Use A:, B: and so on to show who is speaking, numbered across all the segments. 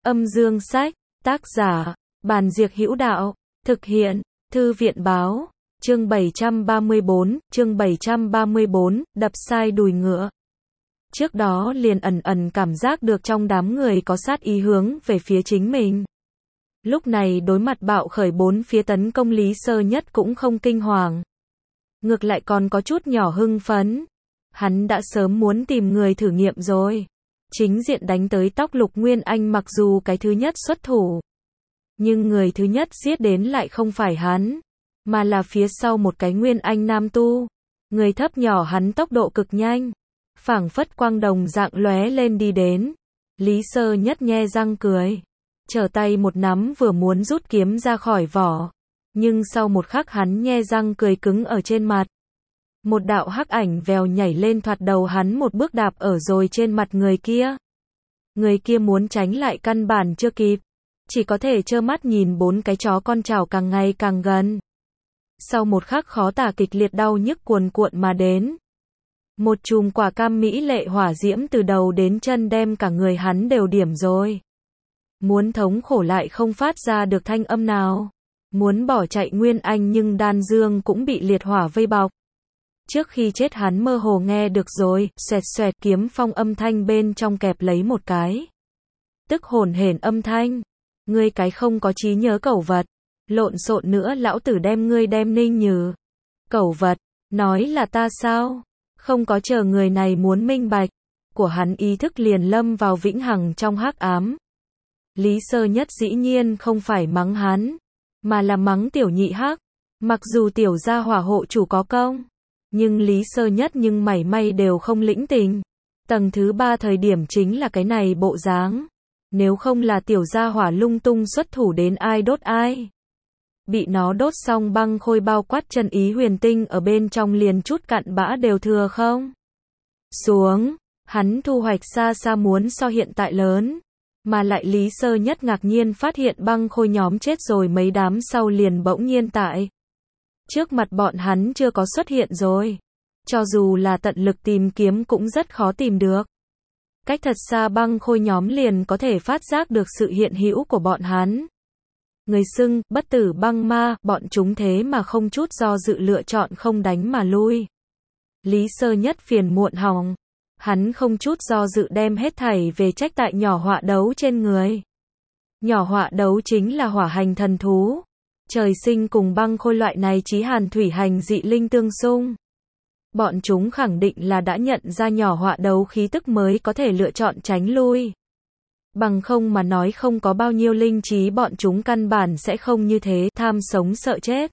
A: Âm dương sách, tác giả, Bàn Diệc Hữu Đạo, thực hiện, Thư viện báo, chương 734, đập sai đùi ngựa. Trước đó liền ẩn ẩn cảm giác được trong đám người có sát ý hướng về phía chính mình. Lúc này đối mặt bạo khởi bốn phía tấn công Lý Sơ Nhất cũng không kinh hoàng. Ngược lại còn có chút nhỏ hưng phấn. Hắn đã sớm muốn tìm người thử nghiệm rồi. Chính diện đánh tới tóc Lục Nguyên Anh mặc dù cái thứ nhất xuất thủ. Nhưng người thứ nhất giết đến lại không phải hắn. Mà là phía sau một cái Nguyên Anh nam tu. Người thấp nhỏ hắn tốc độ cực nhanh. Phảng phất quang đồng dạng lóe lên đi đến. Lý Sơ Nhất nhe răng cười. Trở tay một nắm vừa muốn rút kiếm ra khỏi vỏ. Nhưng sau một khắc hắn nhe răng cười cứng ở trên mặt. Một đạo hắc ảnh vèo nhảy lên thoạt đầu hắn một bước đạp ở rồi trên mặt người kia. Người kia muốn tránh lại căn bản chưa kịp. Chỉ có thể trơ mắt nhìn bốn cái chó con chảo càng ngày càng gần. Sau một khắc khó tả kịch liệt đau nhức cuồn cuộn mà đến. Một chùm quả cam mỹ lệ hỏa diễm từ đầu đến chân đem cả người hắn đều điểm rồi. Muốn thống khổ lại không phát ra được thanh âm nào. Muốn bỏ chạy Nguyên Anh nhưng đan dương cũng bị liệt hỏa vây bọc. Trước khi chết hắn mơ hồ nghe được rồi, xoẹt xoẹt kiếm phong âm thanh bên trong kẹp lấy một cái. Tức hồn hển âm thanh. Ngươi cái không có trí nhớ cẩu vật. Lộn xộn nữa lão tử đem ngươi đem ninh nhừ. Cẩu vật, nói là ta sao? Không có chờ người này muốn minh bạch. Của hắn ý thức liền lâm vào vĩnh hằng trong hắc ám. Lý Sơ Nhất dĩ nhiên không phải mắng hắn. Mà là mắng tiểu nhị hắc. Mặc dù tiểu gia hỏa hộ chủ có công. Nhưng Lý Sơ Nhất nhưng mảy may đều không lĩnh tình. Tầng thứ 3 thời điểm chính là cái này bộ dáng. Nếu không là tiểu gia hỏa lung tung xuất thủ đến ai đốt ai. Bị nó đốt xong băng khôi bao quát chân ý huyền tinh ở bên trong liền chút cặn bã đều thừa không. Xuống, hắn thu hoạch xa xa muốn so hiện tại lớn. Mà lại Lý Sơ Nhất ngạc nhiên phát hiện băng khôi nhóm chết rồi mấy đám sau liền bỗng nhiên tại. Trước mặt bọn hắn chưa có xuất hiện rồi. Cho dù là tận lực tìm kiếm cũng rất khó tìm được. Cách thật xa băng khôi nhóm liền có thể phát giác được sự hiện hữu của bọn hắn. Người xưng, bất tử băng ma, bọn chúng thế mà không chút do dự lựa chọn không đánh mà lui. Lý Sơ Nhất phiền muộn hòng. Hắn không chút do dự đem hết thảy về trách tại nhỏ họa đấu trên người. Nhỏ họa đấu chính là hỏa hành thần thú. Trời sinh cùng băng khôi loại này chí hàn thủy hành dị linh tương xung. Bọn chúng khẳng định là đã nhận ra nhỏ họa đấu khí tức mới có thể lựa chọn tránh lui. Bằng không mà nói không có bao nhiêu linh trí bọn chúng căn bản sẽ không như thế, tham sống sợ chết.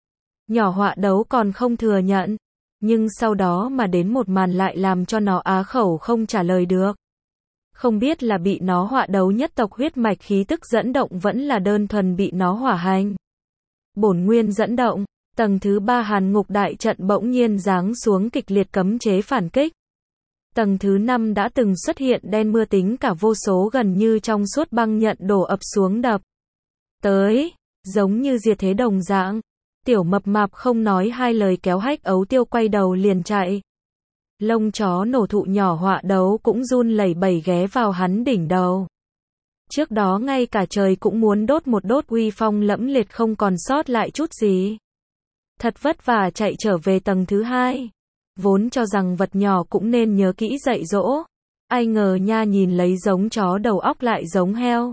A: Nhỏ họa đấu còn không thừa nhận. Nhưng sau đó mà đến một màn lại làm cho nó á khẩu không trả lời được. Không biết là bị nó họa đấu nhất tộc huyết mạch khí tức dẫn động vẫn là đơn thuần bị nó hỏa hành. Bổn nguyên dẫn động, tầng thứ 3 hàn ngục đại trận bỗng nhiên giáng xuống kịch liệt cấm chế phản kích. Tầng thứ 5 đã từng xuất hiện đen mưa tính cả vô số gần như trong suốt băng nhận đổ ập xuống đập. Tới, giống như diệt thế đồng dạng. Tiểu mập mạp không nói hai lời kéo Hách Ấu Tiêu quay đầu liền chạy. Lông chó nổ thụ nhỏ họa đấu cũng run lẩy bẩy ghé vào hắn đỉnh đầu. Trước đó ngay cả trời cũng muốn đốt một đốt uy phong lẫm liệt không còn sót lại chút gì. Thật vất vả chạy trở về tầng thứ 2. Vốn cho rằng vật nhỏ cũng nên nhớ kỹ dạy dỗ. Ai ngờ nha nhìn lấy giống chó đầu óc lại giống heo.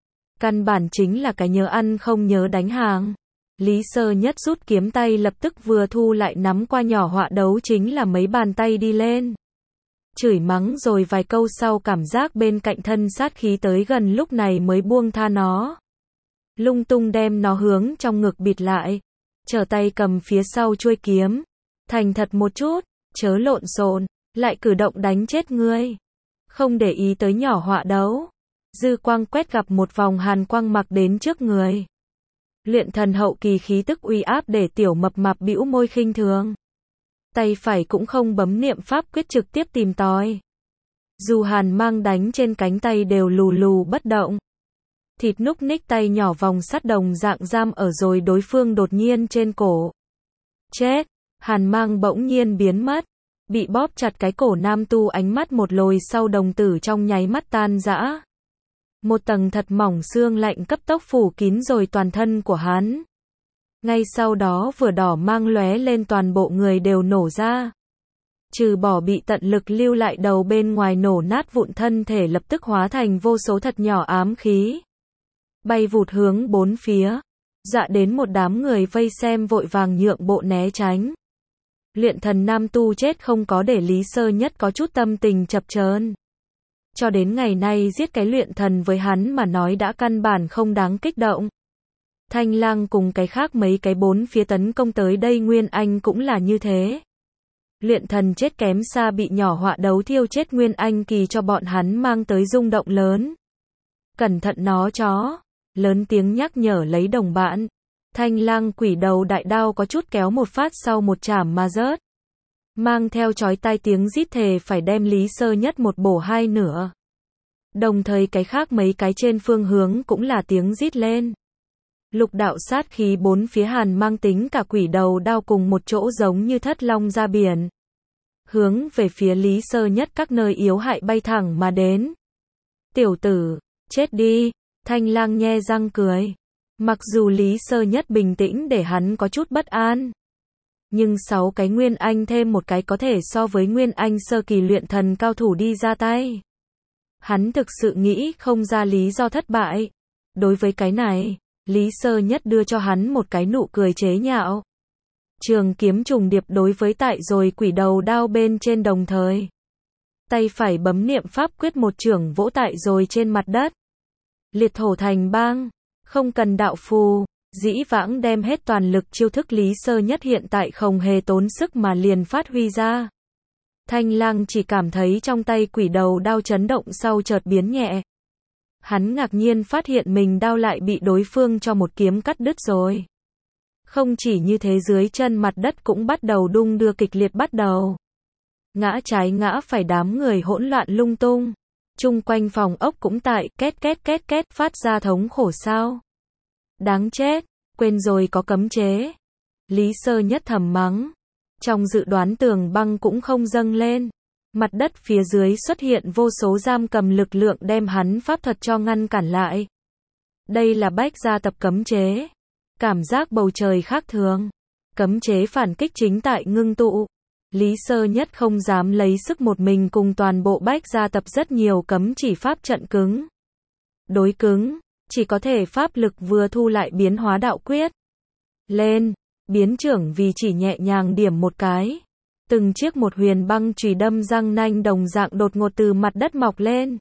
A: Căn bản chính là cái nhớ ăn không nhớ đánh hàng. Lý Sơ Nhất rút kiếm tay lập tức vừa thu lại nắm qua nhỏ họa đấu chính là mấy bàn tay đi lên. Chửi mắng rồi vài câu sau cảm giác bên cạnh thân sát khí tới gần lúc này mới buông tha nó. Lung tung đem nó hướng trong ngực bịt lại. Trở tay cầm phía sau chuôi kiếm. Thành thật một chút, chớ lộn xộn, lại cử động đánh chết ngươi. Không để ý tới nhỏ họa đấu. Dư quang quét gặp một vòng hàn quang mặc đến trước người. Luyện thần hậu kỳ khí tức uy áp để tiểu mập mạp bĩu môi khinh thường. Tay phải cũng không bấm niệm pháp quyết trực tiếp tìm tòi. Dù hàn mang đánh trên cánh tay đều lù lù bất động. Thịt núc ních tay nhỏ vòng sắt đồng dạng giam ở rồi đối phương đột nhiên trên cổ. Chết, hàn mang bỗng nhiên biến mất. Bị bóp chặt cái cổ nam tu ánh mắt một lồi sau đồng tử trong nháy mắt tan rã. Một tầng thật mỏng xương lạnh cấp tốc phủ kín rồi toàn thân của hắn. Ngay sau đó vừa đỏ mang lóe lên toàn bộ người đều nổ ra. Trừ bỏ bị tận lực lưu lại đầu bên ngoài nổ nát vụn, thân thể lập tức hóa thành vô số thật nhỏ ám khí. Bay vụt hướng bốn phía. Dọa đến một đám người vây xem vội vàng nhượng bộ né tránh. Luyện thần nam tu chết không có để Lý Sơ Nhất có chút tâm tình chập chờn. Cho đến ngày nay giết cái luyện thần với hắn mà nói đã căn bản không đáng kích động. Thanh Lang cùng cái khác mấy cái bốn phía tấn công tới đây Nguyên Anh cũng là như thế. Luyện thần chết kém xa bị nhỏ họa đấu thiêu chết Nguyên Anh kỳ cho bọn hắn mang tới rung động lớn. Cẩn thận nó chó. Lớn tiếng nhắc nhở lấy đồng bạn. Thanh Lang quỷ đầu đại đao có chút kéo một phát sau một chảm mà rớt. Mang theo chói tai tiếng rít thề phải đem Lý Sơ Nhất một bổ hai nửa. Đồng thời cái khác mấy cái trên phương hướng cũng là tiếng rít lên. Lục đạo sát khí bốn phía hàn mang tính cả quỷ đầu đao cùng một chỗ giống như thất long ra biển. Hướng về phía Lý Sơ Nhất các nơi yếu hại bay thẳng mà đến. Tiểu tử, chết đi, Thanh Lang nhe răng cười. Mặc dù Lý Sơ Nhất bình tĩnh để hắn có chút bất an. Nhưng 6 cái Nguyên Anh thêm một cái có thể so với Nguyên Anh sơ kỳ luyện thần cao thủ đi ra tay. Hắn thực sự nghĩ không ra lý do thất bại. Đối với cái này, Lý Sơ Nhất đưa cho hắn một cái nụ cười chế nhạo. Trường kiếm trùng điệp đối với tại rồi quỷ đầu đao bên trên đồng thời. Tay phải bấm niệm pháp quyết một chưởng vỗ tại rồi trên mặt đất. Liệt thổ thành bang, không cần đạo phù, dĩ vãng đem hết toàn lực chiêu thức Lý Sơ Nhất hiện tại không hề tốn sức mà liền phát huy ra. Thanh Lang chỉ cảm thấy trong tay quỷ đầu đao chấn động sau chợt biến nhẹ. Hắn ngạc nhiên phát hiện mình đao lại bị đối phương cho một kiếm cắt đứt rồi. Không chỉ như thế, dưới chân mặt đất cũng bắt đầu đung đưa kịch liệt bắt đầu. Ngã trái ngã phải, đám người hỗn loạn lung tung. Chung quanh phòng ốc cũng tại két két két két phát ra thống khổ sao. Đáng chết, quên rồi có cấm chế. Lý Sơ Nhất thầm mắng. Trong dự đoán tường băng cũng không dâng lên. Mặt đất phía dưới xuất hiện vô số giam cầm lực lượng đem hắn pháp thuật cho ngăn cản lại. Đây là bách gia tập cấm chế. Cảm giác bầu trời khác thường. Cấm chế phản kích chính tại ngưng tụ. Lý Sơ Nhất không dám lấy sức một mình cùng toàn bộ bách gia tập rất nhiều cấm chỉ pháp trận cứng. Đối cứng, chỉ có thể pháp lực vừa thu lại biến hóa đạo quyết. Lên, biến trưởng vì chỉ nhẹ nhàng điểm một cái. Từng chiếc một huyền băng chùy đâm răng nanh đồng dạng đột ngột từ mặt đất mọc lên.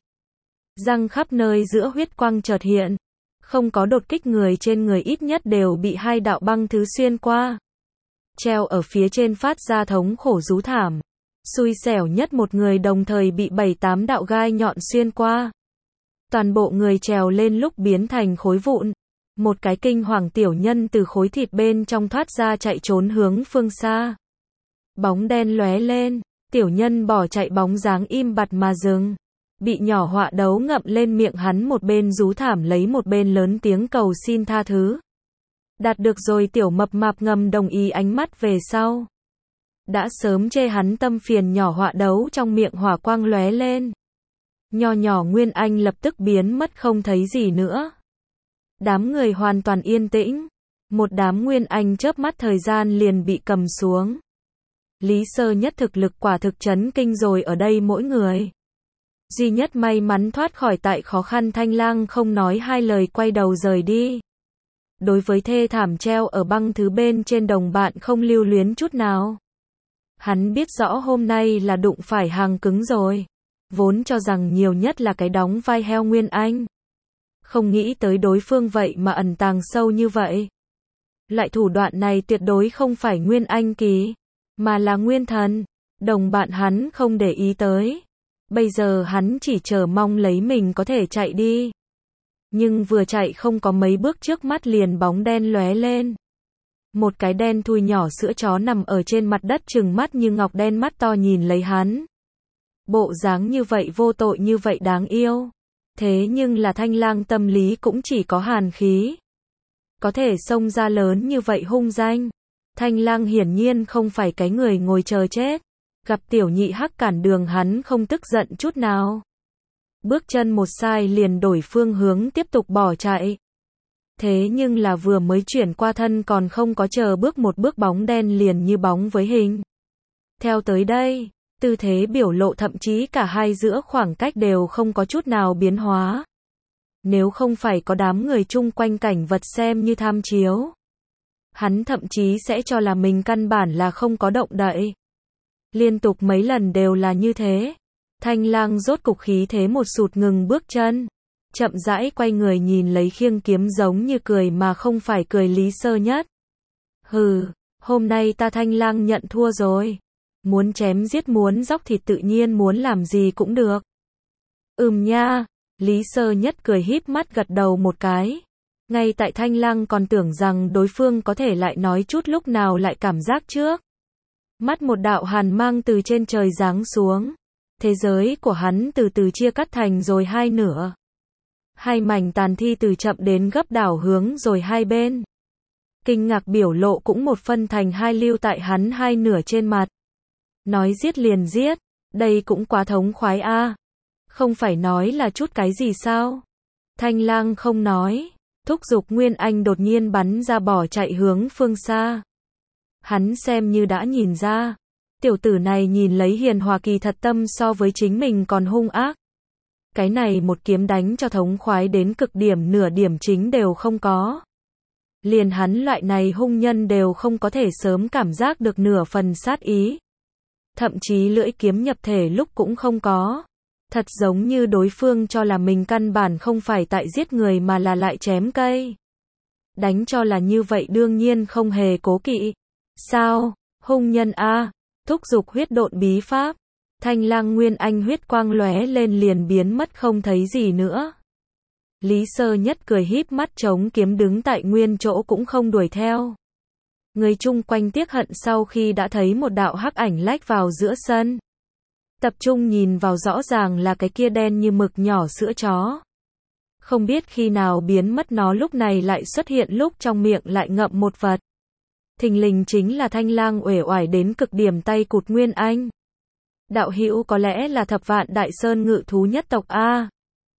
A: Răng khắp nơi giữa huyết quang chợt hiện. Không có đột kích, người trên người ít nhất đều bị hai đạo băng thứ xuyên qua. Treo ở phía trên phát ra thống khổ rú thảm. Xui xẻo nhất một người đồng thời bị 7-8 đạo gai nhọn xuyên qua. Toàn bộ người trèo lên lúc biến thành khối vụn. Một cái kinh hoàng tiểu nhân từ khối thịt bên trong thoát ra chạy trốn hướng phương xa. Bóng đen lóe lên, tiểu nhân bỏ chạy bóng dáng im bặt mà dừng. Bị nhỏ họa đấu ngậm lên miệng, hắn một bên rú thảm lấy một bên lớn tiếng cầu xin tha thứ. Đạt được rồi, tiểu mập mạp ngầm đồng ý, ánh mắt về sau. Đã sớm chê hắn tâm phiền nhỏ họa đấu trong miệng hỏa quang lóe lên. Nho nhỏ Nguyên Anh lập tức biến mất không thấy gì nữa. Đám người hoàn toàn yên tĩnh. Một đám Nguyên Anh chớp mắt thời gian liền bị cầm xuống. Lý Sơ Nhất thực lực quả thực chấn kinh rồi ở đây mỗi người. Duy nhất may mắn thoát khỏi tại khó khăn Thanh Lang không nói hai lời quay đầu rời đi. Đối với thê thảm treo ở băng thứ bên trên đồng bạn không lưu luyến chút nào. Hắn biết rõ hôm nay là đụng phải hàng cứng rồi. Vốn cho rằng nhiều nhất là cái đóng vai heo Nguyên Anh. Không nghĩ tới đối phương vậy mà ẩn tàng sâu như vậy. Loại thủ đoạn này tuyệt đối không phải Nguyên Anh kỳ, mà là Nguyên Thần. Đồng bạn hắn không để ý tới. Bây giờ hắn chỉ chờ mong lấy mình có thể chạy đi. Nhưng vừa chạy không có mấy bước trước mắt liền bóng đen lóe lên. Một cái đen thui nhỏ sữa chó nằm ở trên mặt đất trừng mắt như ngọc, đen mắt to nhìn lấy hắn. Bộ dáng như vậy vô tội, như vậy đáng yêu. Thế nhưng là Thanh Lang tâm lý cũng chỉ có hàn khí. Có thể xông ra lớn như vậy hung danh. Thanh Lang hiển nhiên không phải cái người ngồi chờ chết. Gặp tiểu nhị hắc cản đường hắn không tức giận chút nào. Bước chân một sai liền đổi phương hướng tiếp tục bỏ chạy. Thế nhưng là vừa mới chuyển qua thân còn không có chờ bước một bước bóng đen liền như bóng với hình. Theo tới đây, tư thế biểu lộ thậm chí cả hai giữa khoảng cách đều không có chút nào biến hóa. Nếu không phải có đám người chung quanh cảnh vật xem như tham chiếu, hắn thậm chí sẽ cho là mình căn bản là không có động đậy. Liên tục mấy lần đều là như thế. Thanh Lang rốt cục khí thế một sụt ngừng bước chân. Chậm rãi quay người nhìn lấy khiêng kiếm giống như cười mà không phải cười Lý Sơ Nhất. Hừ, hôm nay ta Thanh Lang nhận thua rồi. Muốn chém giết muốn dóc thịt tự nhiên muốn làm gì cũng được. Nha, Lý Sơ Nhất cười híp mắt gật đầu một cái. Ngay tại Thanh Lang còn tưởng rằng đối phương có thể lại nói chút lúc nào lại cảm giác trước. Mắt một đạo hàn mang từ trên trời giáng xuống. Thế giới của hắn từ từ chia cắt thành rồi hai nửa. Hai mảnh tàn thi từ chậm đến gấp đảo hướng rồi hai bên. Kinh ngạc biểu lộ cũng một phân thành hai lưu tại hắn hai nửa trên mặt. Nói giết liền giết, đây cũng quá thống khoái a. Không phải nói là chút cái gì sao? Thanh Lang không nói, thúc giục Nguyên Anh đột nhiên bắn ra bỏ chạy hướng phương xa. Hắn xem như đã nhìn ra, tiểu tử này nhìn lấy hiền hòa kỳ thật tâm so với chính mình còn hung ác. Cái này một kiếm đánh cho thống khoái đến cực điểm nửa điểm chính đều không có. Liền hắn loại này hung nhân đều không có thể sớm cảm giác được nửa phần sát ý. Thậm chí lưỡi kiếm nhập thể lúc cũng không có. Thật giống như đối phương cho là mình căn bản không phải tại giết người mà là lại chém cây. Đánh cho là như vậy đương nhiên không hề cố kỵ. Sao, hung nhân a, thúc giục huyết độn bí pháp. Thanh Lang Nguyên Anh huyết quang lóe lên liền biến mất không thấy gì nữa. Lý Sơ Nhất cười híp mắt chống kiếm đứng tại nguyên chỗ cũng không đuổi theo. Người chung quanh tiếc hận sau khi đã thấy một đạo hắc ảnh lách vào giữa sân. Tập trung nhìn vào rõ ràng là cái kia đen như mực nhỏ sữa chó. Không biết khi nào biến mất nó lúc này lại xuất hiện lúc trong miệng lại ngậm một vật. Thình lình chính là Thanh Lang uể oải đến cực điểm tay cụt Nguyên Anh. Đạo hữu có lẽ là Thập Vạn Đại Sơn ngự thú nhất tộc a.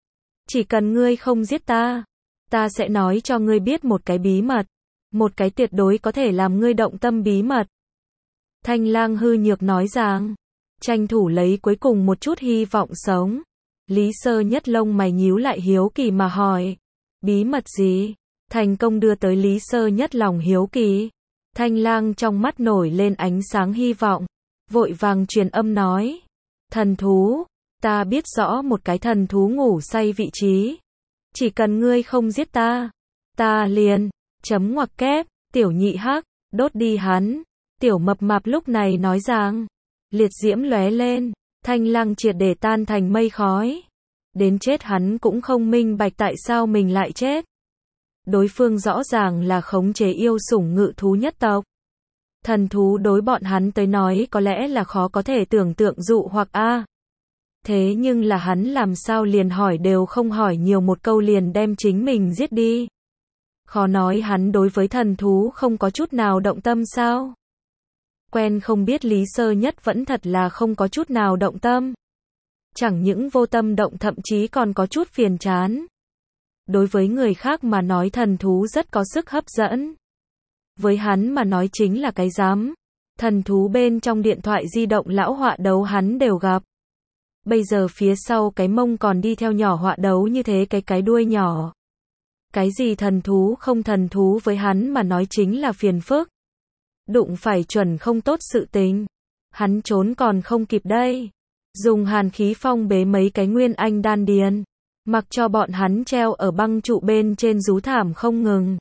A: Chỉ cần ngươi không giết ta, ta sẽ nói cho ngươi biết một cái bí mật, một cái tuyệt đối có thể làm ngươi động tâm bí mật. Thanh Lang hư nhược nói rằng, tranh thủ lấy cuối cùng một chút hy vọng sống. Lý Sơ Nhất lông mày nhíu lại hiếu kỳ mà hỏi, bí mật gì? Thành công đưa tới Lý Sơ Nhất lòng hiếu kỳ. Thanh Lang trong mắt nổi lên ánh sáng hy vọng, vội vàng truyền âm nói, thần thú, ta biết rõ một cái thần thú ngủ say vị trí. Chỉ cần ngươi không giết ta, ta liền, chấm ngoặc kép, tiểu nhị hắc, đốt đi hắn. Tiểu mập mạp lúc này nói rằng, liệt diễm lóe lên, Thanh Lang triệt để tan thành mây khói. Đến chết hắn cũng không minh bạch tại sao mình lại chết. Đối phương rõ ràng là khống chế yêu sủng ngự thú nhất tộc. Thần thú đối bọn hắn tới nói có lẽ là khó có thể tưởng tượng dụ hoặc a. Thế nhưng là hắn làm sao liền hỏi đều không hỏi nhiều một câu liền đem chính mình giết đi. Khó nói hắn đối với thần thú không có chút nào động tâm sao? Quen không biết Lý Sơ Nhất vẫn thật là không có chút nào động tâm. Chẳng những vô tâm động thậm chí còn có chút phiền chán. Đối với người khác mà nói thần thú rất có sức hấp dẫn. Với hắn mà nói chính là cái dám. Thần thú bên trong điện thoại di động lão họa đấu hắn đều gặp. Bây giờ phía sau cái mông còn đi theo nhỏ họa đấu như thế cái đuôi nhỏ. Cái gì thần thú không thần thú với hắn mà nói chính là phiền phức. Đụng phải chuẩn không tốt sự tình. Hắn trốn còn không kịp đây. Dùng hàn khí phong bế mấy cái Nguyên Anh đan điền. Mặc cho bọn hắn treo ở băng trụ bên trên rú thảm không ngừng.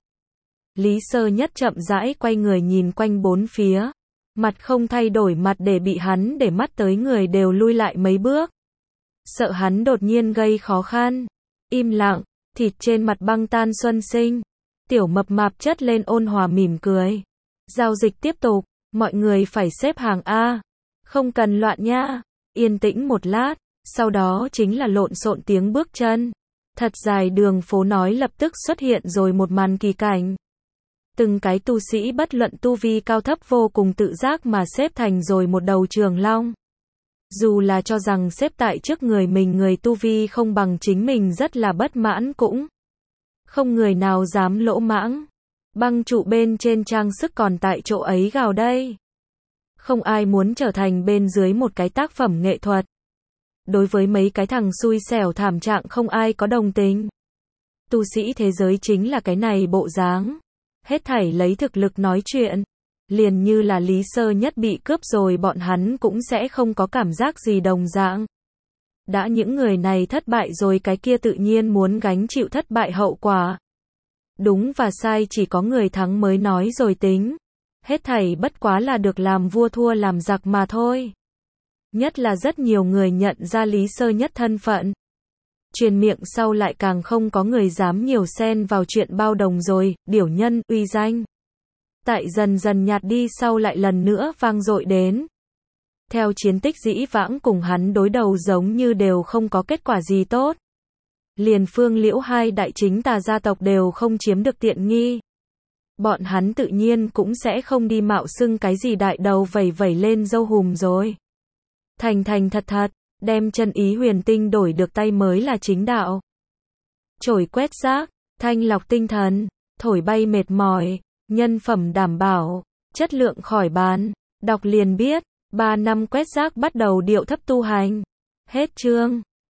A: Lý Sơ Nhất chậm rãi quay người nhìn quanh bốn phía. Mặt không thay đổi mặt để bị hắn để mắt tới người đều lui lại mấy bước. Sợ hắn đột nhiên gây khó khăn. Im lặng, thịt trên mặt băng tan xuân sinh. Tiểu mập mạp chất lên ôn hòa mỉm cười. Giao dịch tiếp tục, mọi người phải xếp hàng A. Không cần loạn nha. Yên tĩnh một lát, sau đó chính là lộn xộn tiếng bước chân. Thật dài đường phố nói lập tức xuất hiện rồi một màn kỳ cảnh. Từng cái tu sĩ bất luận tu vi cao thấp vô cùng tự giác mà xếp thành rồi một đầu trường long. Dù là cho rằng xếp tại trước người mình người tu vi không bằng chính mình rất là bất mãn cũng không người nào dám lỗ mãng. Băng trụ bên trên trang sức còn tại chỗ ấy gào đây. Không ai muốn trở thành bên dưới một cái tác phẩm nghệ thuật. Đối với mấy cái thằng xui xẻo thảm trạng không ai có đồng tình. Tu sĩ thế giới chính là cái này bộ dáng. Hết thảy lấy thực lực nói chuyện. Liền như là Lý Sơ Nhất bị cướp rồi bọn hắn cũng sẽ không có cảm giác gì đồng dạng. Đã những người này thất bại rồi cái kia tự nhiên muốn gánh chịu thất bại hậu quả. Đúng và sai chỉ có người thắng mới nói rồi tính. Hết thảy bất quá là được làm vua thua làm giặc mà thôi. Nhất là rất nhiều người nhận ra Lý Sơ Nhất thân phận. Truyền miệng sau lại càng không có người dám nhiều xen vào chuyện bao đồng rồi, điểu nhân, uy danh. Tại dần dần nhạt đi sau lại lần nữa vang dội đến. Theo chiến tích dĩ vãng cùng hắn đối đầu giống như đều không có kết quả gì tốt. Liền Phương Liễu hai đại chính tà gia tộc đều không chiếm được tiện nghi. Bọn hắn tự nhiên cũng sẽ không đi mạo xưng cái gì đại đầu vẩy vẩy lên dâu hùm rồi. Thành thành thật thật, đem chân ý huyền tinh đổi được tay mới là chính đạo. Chổi quét rác, thanh lọc tinh thần, thổi bay mệt mỏi, nhân phẩm đảm bảo, chất lượng khỏi bàn. Đọc liền biết, 3 năm quét rác bắt đầu điệu thấp tu hành. Hết chương.